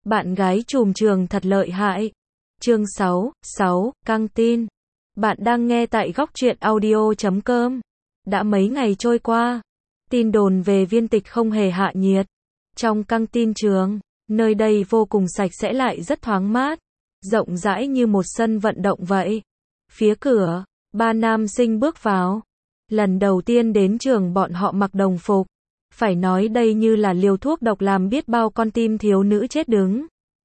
Bạn gái trùm trường thật lợi hại. Chương 6, căng tin. Bạn đang nghe tại góc truyện audio.com. Đã mấy ngày trôi qua, tin đồn về Viên Tịch không hề hạ nhiệt. Trong căng tin trường, nơi đây vô cùng sạch sẽ lại rất thoáng mát, rộng rãi như một sân vận động vậy. Phía cửa, ba nam sinh bước vào. Lần đầu tiên đến trường bọn họ mặc đồng phục. Phải nói đây như là liều thuốc độc làm biết bao con tim thiếu nữ chết đứng.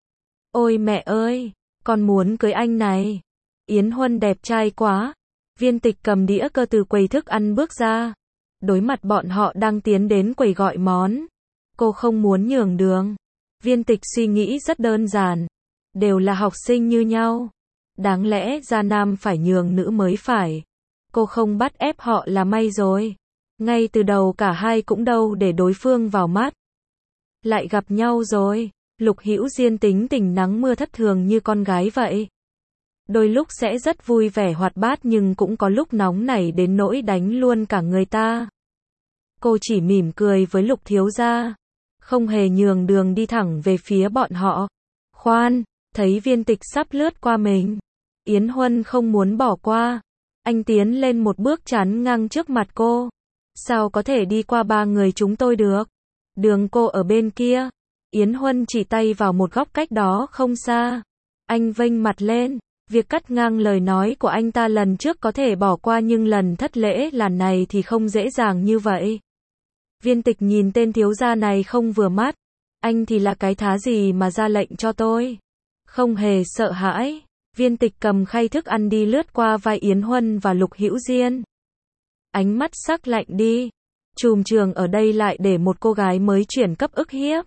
Ôi mẹ ơi, con muốn cưới anh này. Yến Huân đẹp trai quá. Viên Tịch cầm đĩa cơ từ quầy thức ăn bước ra. Đối mặt bọn họ đang tiến đến quầy gọi món. Cô không muốn nhường đường. Viên Tịch suy nghĩ rất đơn giản. Đều là học sinh như nhau. Đáng lẽ ra nam phải nhường nữ mới phải. Cô không bắt ép họ là may rồi. Ngay từ đầu cả hai cũng đâu để đối phương vào mắt. Lại gặp nhau rồi. Lục Hữu Diên tính tình nắng mưa thất thường như con gái vậy. Đôi lúc sẽ rất vui vẻ hoạt bát nhưng cũng có lúc nóng nảy đến nỗi đánh luôn cả người ta. Cô chỉ mỉm cười với Lục thiếu gia, không hề nhường đường đi thẳng về phía bọn họ. Khoan, thấy Viên Tịch sắp lướt qua mình. Yến Huân không muốn bỏ qua. Anh tiến lên một bước chắn ngang trước mặt cô. Sao có thể đi qua ba người chúng tôi được? Đường cô ở bên kia. Yến Huân chỉ tay vào một góc cách đó không xa. Anh vênh mặt lên. Việc cắt ngang lời nói của anh ta lần trước có thể bỏ qua nhưng lần thất lễ lần này thì không dễ dàng như vậy. Viên Tịch nhìn tên thiếu gia này không vừa mắt. Anh thì là cái thá gì mà ra lệnh cho tôi? Không hề sợ hãi. Viên Tịch cầm khay thức ăn đi lướt qua vai Yến Huân và Lục Hữu Diên. Ánh mắt sắc lạnh đi. Trùm trường ở đây lại để một cô gái mới chuyển cấp ức hiếp.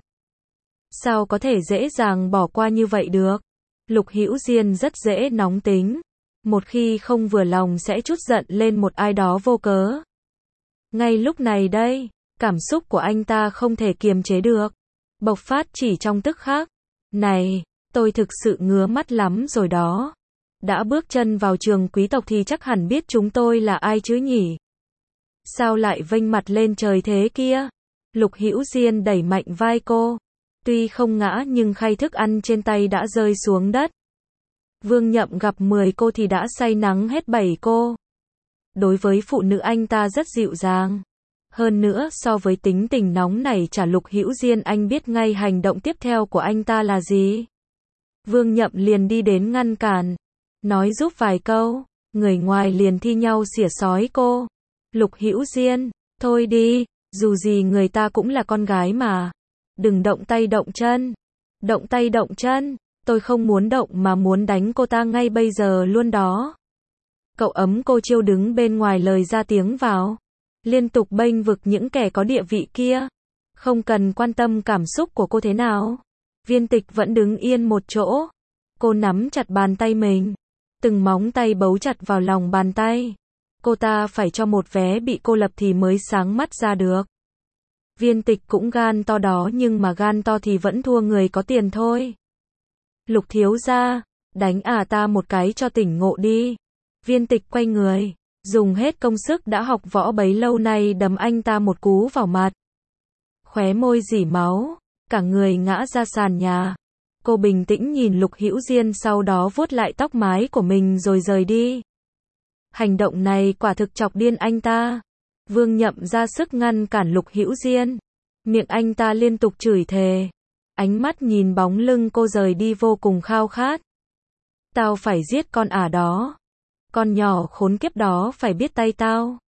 Sao có thể dễ dàng bỏ qua như vậy được? Lục Hữu Diên rất dễ nóng tính. Một khi không vừa lòng sẽ trút giận lên một ai đó vô cớ. Ngay lúc này đây, cảm xúc của anh ta không thể kiềm chế được. Bộc phát chỉ trong tức khắc. Này, tôi thực sự ngứa mắt lắm rồi đó. Đã bước chân vào trường quý tộc thì chắc hẳn biết chúng tôi là ai chứ nhỉ? Sao lại vênh mặt lên trời thế kia? Lục Hữu Diên đẩy mạnh vai cô. Tuy không ngã nhưng khay thức ăn trên tay đã rơi xuống đất. Vương Nhậm gặp 10 cô thì đã say nắng hết 7 cô. Đối với phụ nữ anh ta rất dịu dàng. Hơn nữa so với tính tình nóng nảy trả Lục Hữu Diên anh biết ngay hành động tiếp theo của anh ta là gì. Vương Nhậm liền đi đến ngăn cản. Nói giúp vài câu. Người ngoài liền thi nhau xỉa xói cô. Lục Hữu Diên, thôi đi, dù gì người ta cũng là con gái mà. Đừng động tay động chân. Động tay động chân, tôi không muốn động mà muốn đánh cô ta ngay bây giờ luôn đó. Cậu ấm cô Chiêu đứng bên ngoài lời ra tiếng vào. Liên tục bênh vực những kẻ có địa vị kia. Không cần quan tâm cảm xúc của cô thế nào. Viên Tịch vẫn đứng yên một chỗ. Cô nắm chặt bàn tay mình. Từng móng tay bấu chặt vào lòng bàn tay. Cô ta phải cho một vé bị cô lập thì mới sáng mắt ra được. Viên Tịch cũng gan to đó nhưng mà gan to thì vẫn thua người có tiền thôi. Lục thiếu gia, đánh ta một cái cho tỉnh ngộ đi. Viên Tịch quay người, dùng hết công sức đã học võ bấy lâu nay đấm anh ta một cú vào mặt. Khóe môi rỉ máu, cả người ngã ra sàn nhà. Cô bình tĩnh nhìn Lục Hữu Diên sau đó vuốt lại tóc mái của mình rồi rời đi. Hành động này quả thực chọc điên anh ta. Vương Nhậm ra sức ngăn cản Lục Hữu Diên. Miệng anh ta liên tục chửi thề. Ánh mắt nhìn bóng lưng cô rời đi vô cùng khao khát. Tao phải giết con đó. Con nhỏ khốn kiếp đó phải biết tay tao.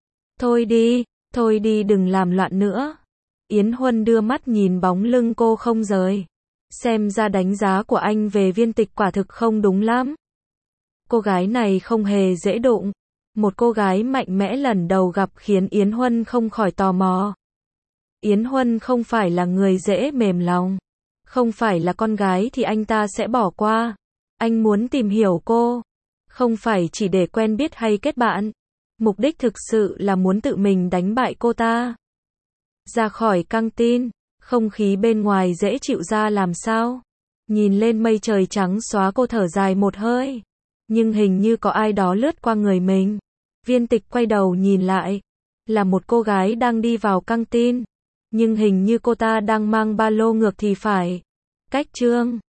Thôi đi đừng làm loạn nữa. Yến Huân đưa mắt nhìn bóng lưng cô không rời. Xem ra đánh giá của anh về Viên Tịch quả thực không đúng lắm. Cô gái này không hề dễ đụng. Một cô gái mạnh mẽ lần đầu gặp khiến Yến Huân không khỏi tò mò. Yến Huân không phải là người dễ mềm lòng. Không phải là con gái thì anh ta sẽ bỏ qua. Anh muốn tìm hiểu cô. Không phải chỉ để quen biết hay kết bạn. Mục đích thực sự là muốn tự mình đánh bại cô ta. Ra khỏi căng tin. Không khí bên ngoài dễ chịu ra làm sao. Nhìn lên mây trời trắng xóa cô thở dài một hơi. Nhưng hình như có ai đó lướt qua người mình. Viên Tịch quay đầu nhìn lại. Là một cô gái đang đi vào căng tin. Nhưng hình như cô ta đang mang ba lô ngược thì phải. Cách chương